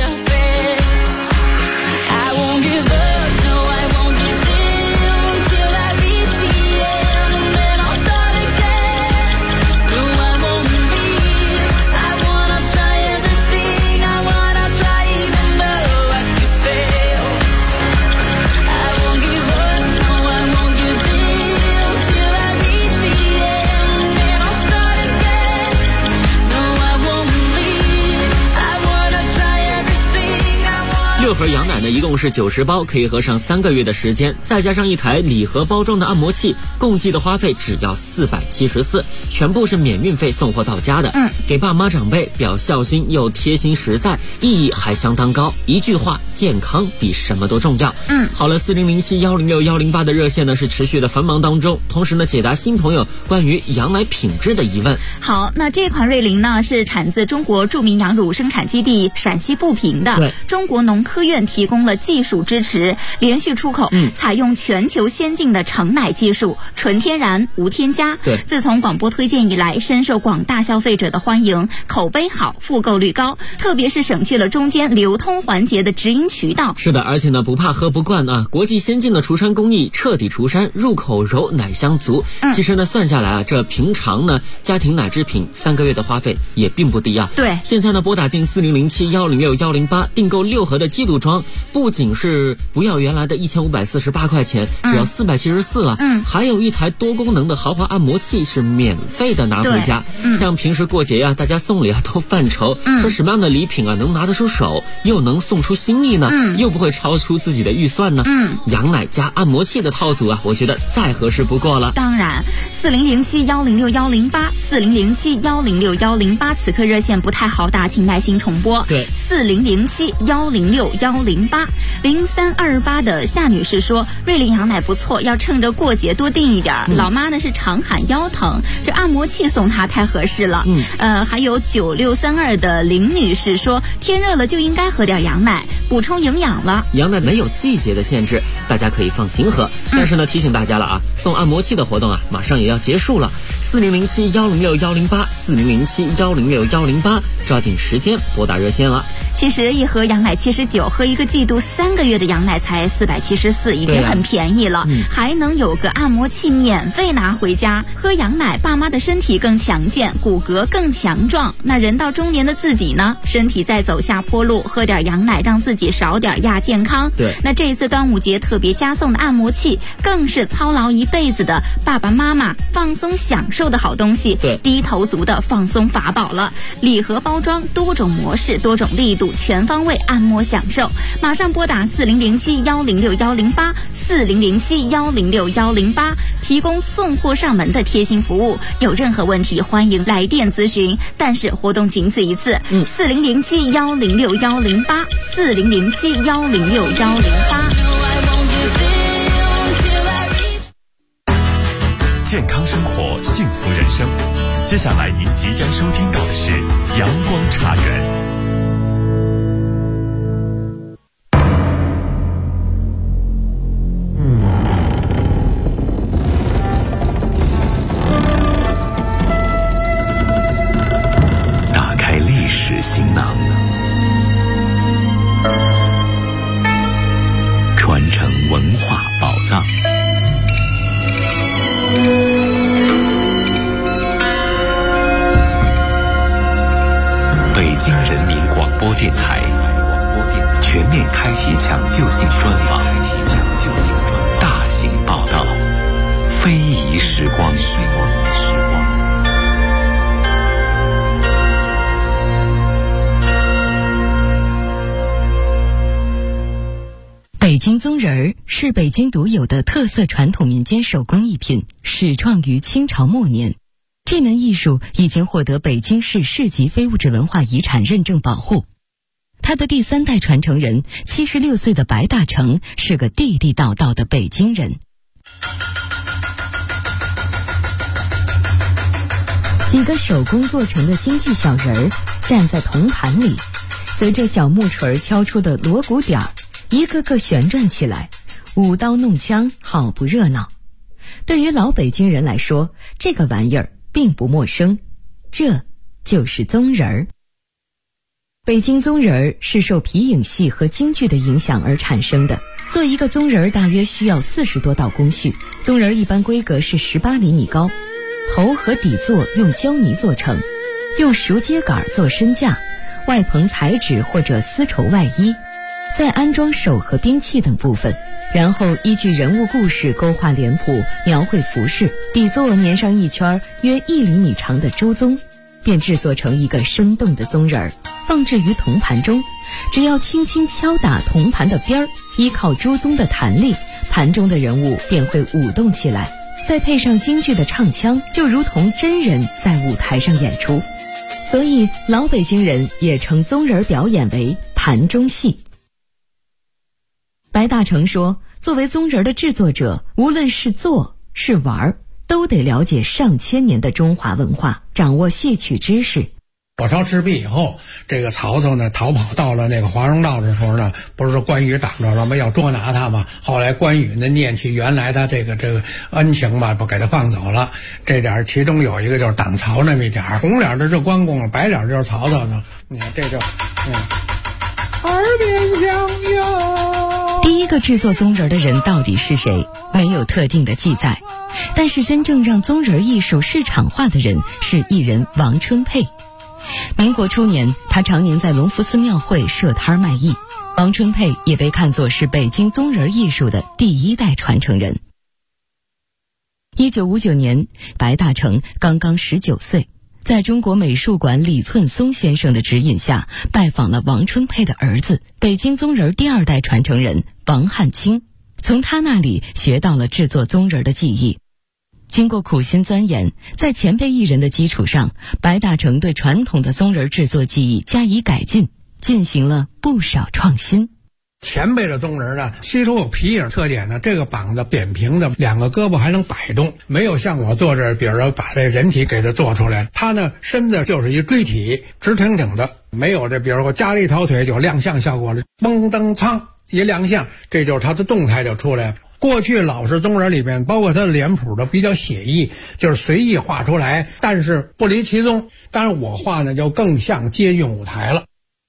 6盒羊奶呢，一共是90包，可以喝上3个月的时间，再加上1台礼盒包装的按摩器，共计的花费只要474，全部是免运费送货到家的。给爸妈长辈表孝心又贴心实在，意义还相当高。一句话，健康比什么都重要。好了，4007-106-108的热线呢是持续的繁忙当中，同时呢解答新朋友关于羊奶品质的疑问。 好，那这款瑞麟呢是产自中国著名羊乳生产基地陕西富平的，中国农科院提供了技术支持，连续出口，采用全球先进的成奶技术，纯天然无添加。自从广播推荐以来，深受广大消费者的欢迎，口碑好，复购率高，特别是省去了中间流通环节的直营渠道。 是的，而且呢不怕喝不惯啊，国际先进的除膻工艺，彻底除膻，入口柔，奶香足。其实呢算下来啊，这平常呢家庭奶制品3个月的花费也并不低啊。 对， 现在呢拨打进4007-106-108，订购6盒的季度装，不仅是不要原来的1548块钱，只要474了。还有1台多功能的豪华按摩器是免费的拿回家。像平时过节呀，大家送礼啊都犯愁，说什么样的礼品啊能拿得出手，又能送出心意呢？又不会超出自己的预算呢？羊奶加按摩器的套组啊，我觉得再合适不过了。 当然，4007-106-108 4007-106-108，此刻热线不太好打，请耐心重播。 对 ，4007-106-108 0328的夏女士说，瑞麟羊奶不错，要趁着过节多订一点。老妈呢是常喊腰疼，这按摩器送她太合适了。还有9632的林女士说，天热了就应该喝点羊奶，补充营养了。 羊奶没有季节的限制，大家可以放心喝。但是呢，提醒大家了啊，送按摩器的活动啊，马上也要结束了。4007-106-108 4007-106-108，抓紧时间拨打热线了。 其实一盒羊奶79，喝1个季度3个月的羊奶才474，已经很便宜了。还能有个按摩器免费拿回家。喝羊奶，爸妈的身体更强健，骨骼更强壮。那人到中年的自己呢，身体在走下坡路，喝点羊奶让自己少点亚健康。那这一次端午节特别加送的按摩器，更是操劳一辈子的爸爸妈妈放松享受的好东西，低头族的放松法宝了。礼盒包装，多种模式，多种力度，全方位按摩享受。马上拨打4007-106-108 4007-106-108，提供送货上门的贴心服务。有任何问题欢迎来电咨询，但是活动仅此一次。4007-106-108 4007-106-108。 健康生活，幸福人生。接下来您即将收听到的是阳光茶园。 行囊，传承文化宝藏。北京人民广播电台全面开启抢救性专访，大型报道，非遗时光。 北京宗人儿是北京独有的特色传统民间手工艺品，始创于清朝末年。这门艺术已经获得北京市市级非物质文化遗产认证保护。他的第3代传承人76岁的白大成是个地地道道的北京人。几个手工做成的京剧小人儿站在铜盘里，随着小木锤敲出的锣鼓点儿，一个个旋转起来，舞刀弄枪，好不热闹。对于老北京人来说，这个玩意儿并不陌生，这就是宗人儿。北京宗人儿是受皮影戏和京剧的影响而产生的。做一个宗人儿大约需要40多道工序，宗人儿一般规格是18厘米高，头和底座用胶泥做成，用熟秸秆做身架，外棚彩纸或者丝绸外衣，再安装手和兵器等部分，然后依据人物故事勾画脸谱，描绘服饰，底座粘上一圈约1厘米长的朱宗，便制作成一个生动的宗人儿，放置于铜盘中。只要轻轻敲打铜盘的边儿，依靠朱宗的弹力，盘中的人物便会舞动起来，再配上京剧的唱腔，就如同真人在舞台上演出。所以老北京人也称宗人表演为盘中戏。白大成说，作为宗人的制作者，无论是做是玩，都得了解上千年的中华文化，掌握戏曲知识。 火烧赤壁以后，这个曹操呢逃跑到了那个华容道的时候呢，不是说关羽挡着什么要捉拿他吗？后来关羽呢念起原来他这个恩情吧，不给他放走了。这点其中有一个就是挡曹那么一点，红脸的是关公，白脸就是曹操呢。你看这就耳边响哟。 第一个制作宗人的人到底是谁？没有特定的记载。但是真正让宗人艺术市场化的人是艺人王春佩。民国初年，他常年在隆福寺庙会设摊卖艺。王春佩也被看作是北京宗人艺术的第1代传承人。1959年，白大成刚刚19岁，在中国美术馆李寸松先生的指引下，拜访了王春佩的儿子，北京宗人第2代传承人王汉卿，从他那里学到了制作宗人的技艺。经过苦心钻研，在前辈艺人的基础上，白大成对传统的宗人制作技艺加以改进，进行了不少创新。 前辈的宗人呢，吸收有皮影特点呢，这个膀子扁平的，2个胳膊还能摆动，没有像我做这，比如说把这人体给它做出来，他呢身子就是一锥体，直挺挺的，没有这，比如说加了一条腿就亮相效果了，嘣噔噌一亮相，这就是他的动态就出来了。过去老式宗人里边，包括他的脸谱的比较写意，就是随意画出来，但是不离其宗。当然我画呢就更像接近舞台了。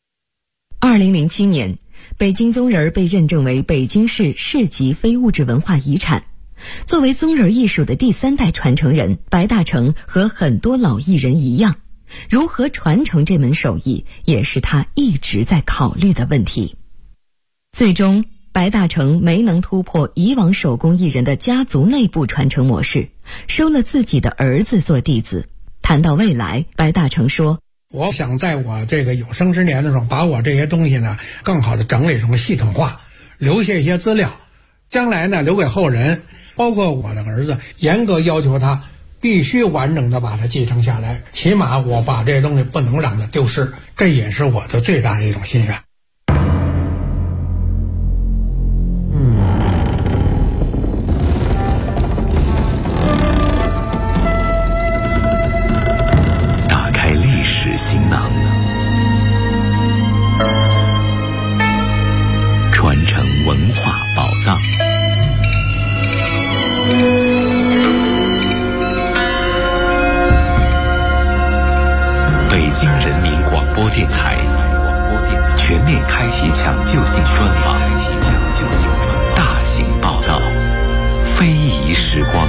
2007年，北京宗人被认证为北京市市级非物质文化遗产。作为宗人艺术的第3代传承人，白大成和很多老艺人一样，如何传承这门手艺，也是他一直在考虑的问题。最终白大成没能突破以往手工艺人的家族内部传承模式，收了自己的儿子做弟子。谈到未来，白大成说， 我想在我这个有生之年的时候，把我这些东西呢更好的整理成系统化，留下一些资料，将来呢留给后人，包括我的儿子，严格要求他必须完整的把它继承下来，起码我把这些东西不能让它丢失，这也是我的最大的一种心愿。 传承文化宝藏。北京人民广播电台全面开启抢救性专访，大型报道，非遗时光。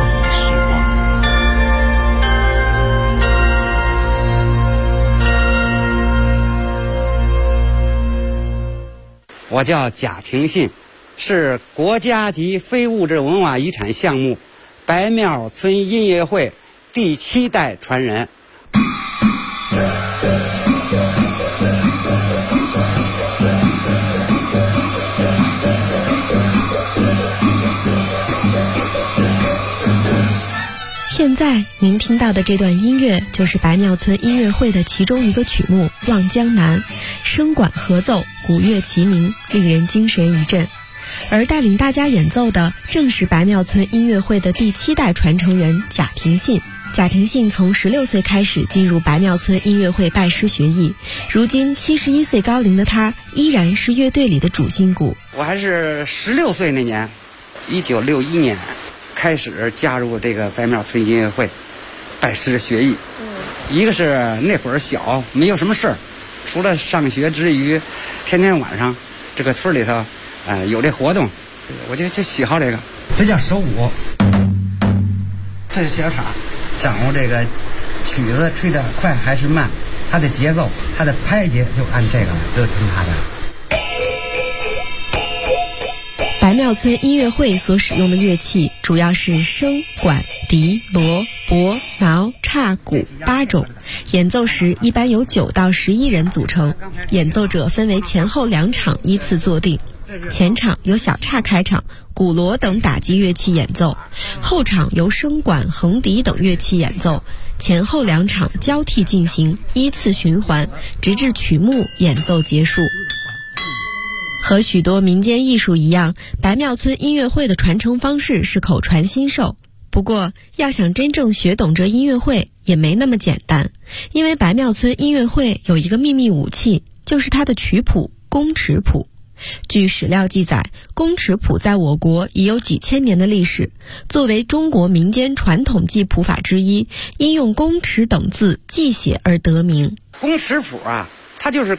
我叫贾廷信，是国家级非物质文化遗产项目白庙村音乐会第7代传人。 现在您听到的这段音乐就是白庙村音乐会的其中一个曲目《望江南》，声管合奏，鼓乐齐鸣，令人精神一振。而带领大家演奏的正是白庙村音乐会的第7代传承人贾廷信。贾廷信从16岁开始进入白庙村音乐会拜师学艺，如今71岁高龄的他依然是乐队里的主心骨。 我还是16岁那年，1961年开始加入这个白庙村音乐会拜师学艺。一个是那会儿小，没有什么事儿，除了上学之余，天天晚上这个村里头有这活动，我就喜好这个。这叫手舞，这是小厂，掌握这个曲子吹得快还是慢，它的节奏，它的拍节就按这个都听它的。 白庙村音乐会所使用的乐器主要是笙、管、笛、锣、钹、挠、叉、鼓8种，演奏时一般由9到11人组成，演奏者分为前后2场依次坐定。前场由小叉开场，鼓锣等打击乐器演奏，后场由笙管、横笛等乐器演奏，前后2场交替进行，依次循环，直至曲目演奏结束。和许多民间艺术一样，白庙村音乐会的传承方式是口传心授。不过，要想真正学懂这音乐会也没那么简单，因为白庙村音乐会有一个秘密武器，就是它的曲谱宫尺谱。据史料记载，宫尺谱在我国已有几千年的历史，作为中国民间传统记谱法之一，因用宫尺等字记写而得名。 宫尺谱啊，它就是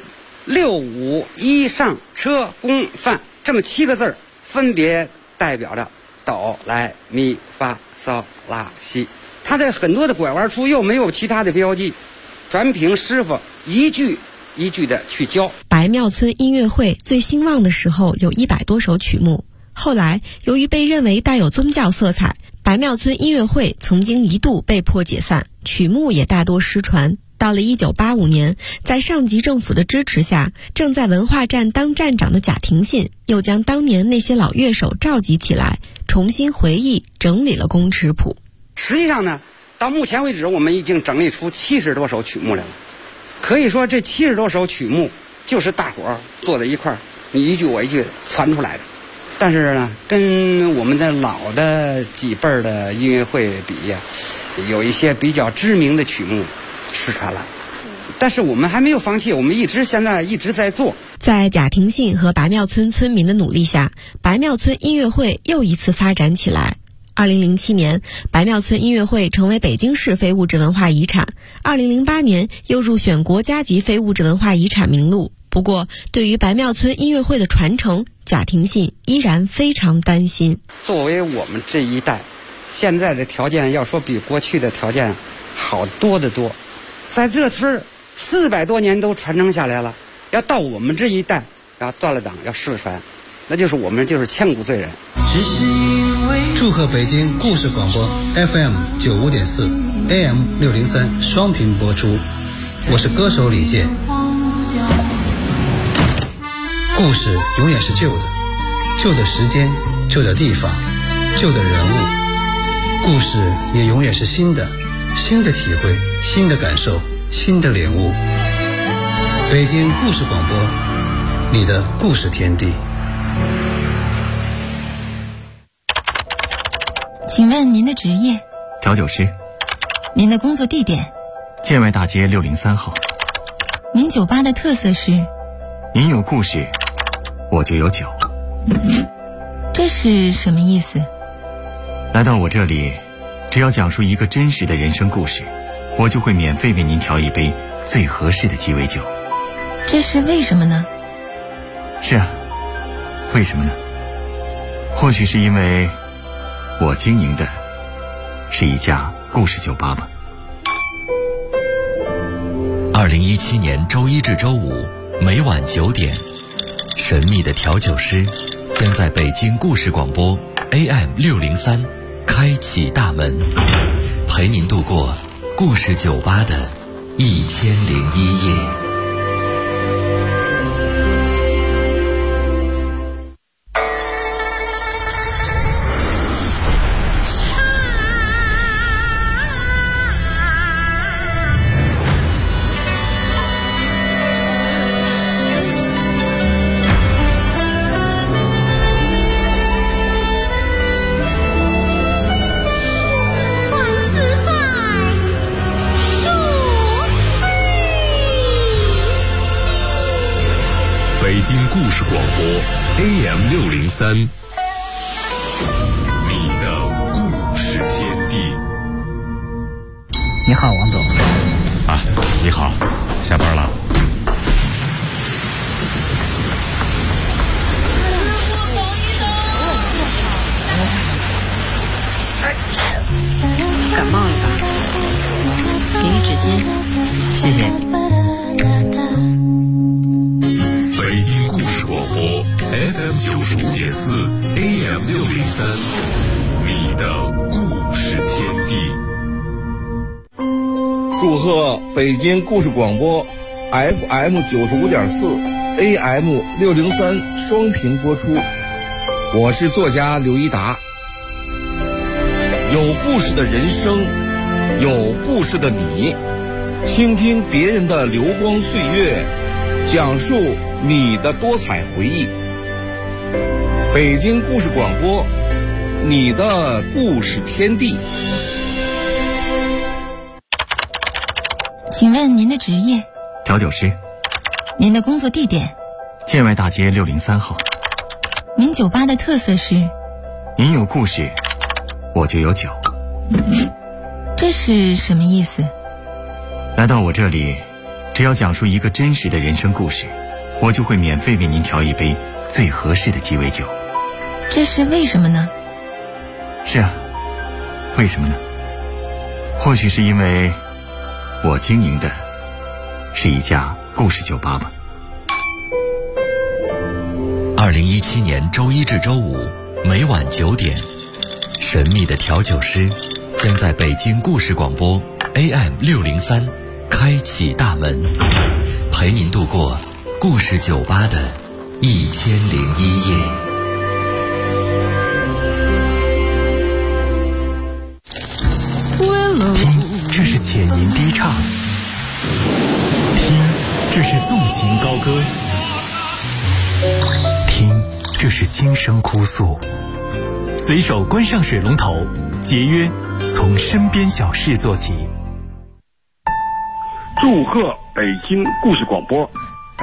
6、5、1上车宫范这么7个字，分别代表着哆来咪发嗦拉西。它的很多的拐弯处又没有其他的标记，全凭师傅一句一句的去教。 白庙村音乐会最兴旺的时候有100多首曲目，后来由于被认为带有宗教色彩，白庙村音乐会曾经一度被迫解散，曲目也大多失传。到了1985年，在上级政府的支持下，正在文化站当站长的贾廷信又将当年那些老乐手召集起来，重新回忆整理了宫尺谱。 实际上呢，到目前为止我们已经整理出70多首曲目来了。可以说这70多首曲目就是大伙儿坐在一块儿，你一句我一句传出来的。但是呢，跟我们的老的几辈儿的音乐会比呀，有一些比较知名的曲目失传了，但是我们还没有放弃，我们现在一直在做。 在贾廷信和白庙村村民的努力下，白庙村音乐会又一次发展起来。2007年，白庙村音乐会成为北京市非物质文化遗产，2008年又入选国家级非物质文化遗产名录。不过，对于白庙村音乐会的传承，贾廷信依然非常担心。 作为我们这一代，现在的条件要说比过去的条件好多得多，在这村400多年都传承下来了，要到我们这一代要断了档要失传，那就是我们就是千古罪人。 祝贺北京故事广播 FM 95.4 AM 603双频播出，我是歌手李健。故事永远是旧的，旧的时间，旧的地方，旧的人物。故事也永远是新的，新的体会，新的感受，新的领悟。北京故事广播，你的故事天地。 请问您的职业？ 调酒师。 您的工作地点？ 建外大街603号。 您酒吧的特色是？ 您有故事， 我就有酒。 这是什么意思？ 来到我这里，只要讲述一个真实的人生故事，我就会免费为您调一杯最合适的鸡尾酒。 这是为什么呢？ 是啊，为什么呢？或许是因为我经营的是一家故事酒吧吧。 2017年周一至周五每晚9点，神秘的调酒师将在北京故事广播 AM603开启大门，陪您度过故事酒吧的1001夜。 北京故事广播 AM603，你的故事天地。 你好，王总。 啊，你好，下班了。 感冒了吧？给你纸巾。谢谢。 北京故事广播 FM95.4 AM603，你的故事天地。 祝贺北京故事广播 FM95.4 AM603 双频播出。我是作家刘一达。有故事的人生，有故事的你，倾听别人的流光岁月，讲述你的多彩回忆。北京故事广播，你的故事天地。 请问您的职业？ 调酒师。 您的工作地点？ 建外大街603号。 您酒吧的特色是？ 您有故事，我就有酒。 这是什么意思？ 来到我这里，只要讲述一个真实的人生故事，我就会免费为您调一杯最合适的鸡尾酒。 这是为什么呢？ 是啊，为什么呢？或许是因为我经营的是一家故事酒吧吧。 2017年周一至周五每晚9点，神秘的调酒师将在北京故事广播 AM603开启大门，陪您度过故事酒吧的1001夜。 听，这是浅吟低唱；听，这是纵情高歌；听，这是轻声哭诉。随手关上水龙头，节约从身边小事做起。 祝贺北京故事广播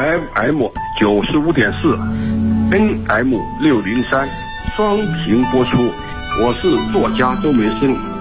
FM95.4 AM603双频播出。我是作家周梅生。